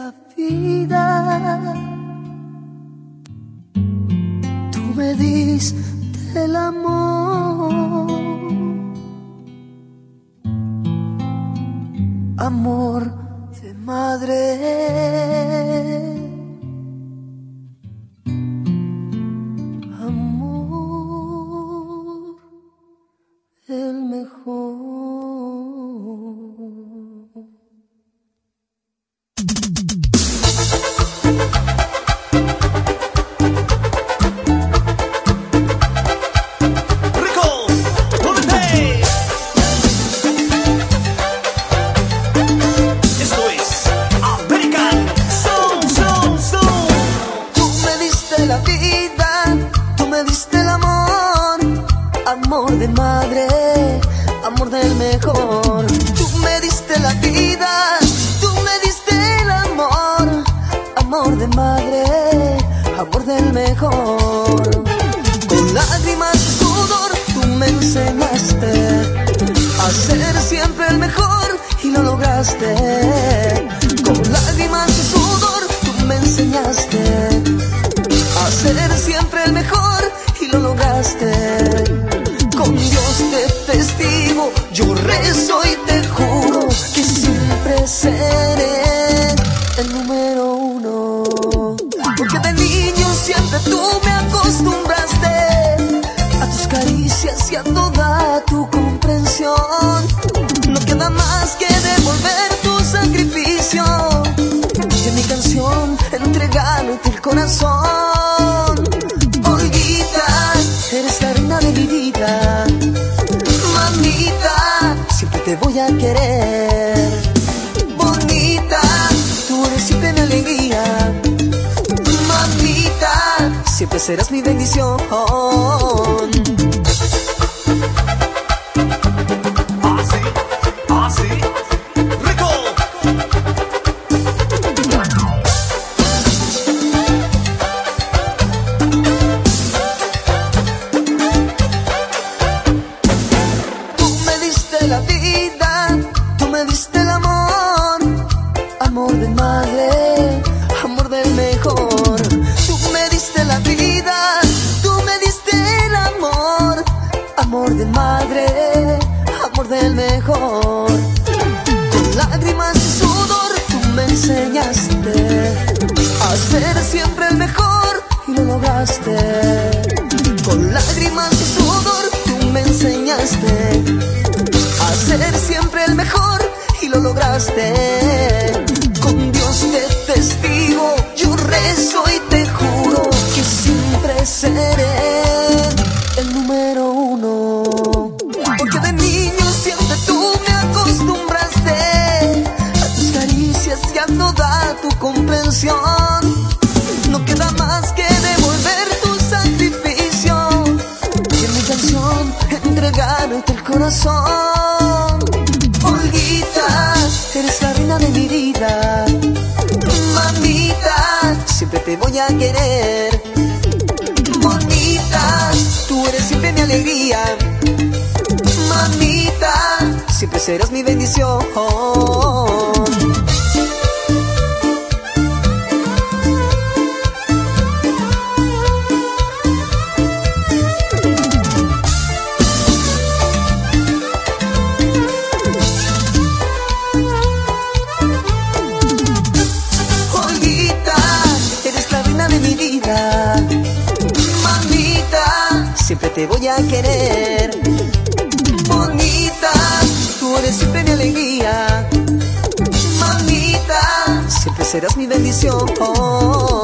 la vida, tú me diste el amor, amor de madre, amor el mejor. La vida, tú me diste el amor, amor de madre, amor del mejor. Tú me diste la vida, tú me diste el amor, amor de madre, amor del mejor. Con lágrimas y sudor tú me enseñaste a ser siempre el mejor y lo lograste. Con lágrimas y sudor tú me enseñaste a ser siempre el mejor y lo lograste. Con Dios de testigo yo rezo y te juro que siempre seré el número uno. Porque de niño siempre tú me acostumbraste a tus caricias y a toda tu comprensión. No queda más que devolver tu sacrificio y en mi canción entregarte el corazón. Olguita, eres la reina de mi vida. Mamita, siempre te voy a querer. Bonita, tú eres siempre mi alegría. Mamita, siempre serás mi bendición. La vida, tú me diste el amor, amor de madre, amor del mejor. Tú me diste la vida, tú me diste el amor, amor de madre, amor del mejor. Con lágrimas y sudor tú me enseñaste a ser siempre el mejor y lo lograste. Con lágrimas y sudor tú me enseñaste a ser siempre el mejor y lo lograste. Con Dios de testigo yo rezo y te juro que siempre seré el número uno. Porque de niño siempre tú me acostumbraste a tus caricias y a toda tu comprensión. No queda más que devolver tu sacrificio y en mi canción entregarte el corazón. Olguita, eres la reina de mi vida. Mamita, siempre te voy a querer. Bonita, tú eres siempre mi alegría. Mamita, siempre serás mi bendición. Mamita, siempre te voy a querer. Bonita, tú eres siempre mi alegría. Mamita, siempre serás mi bendición.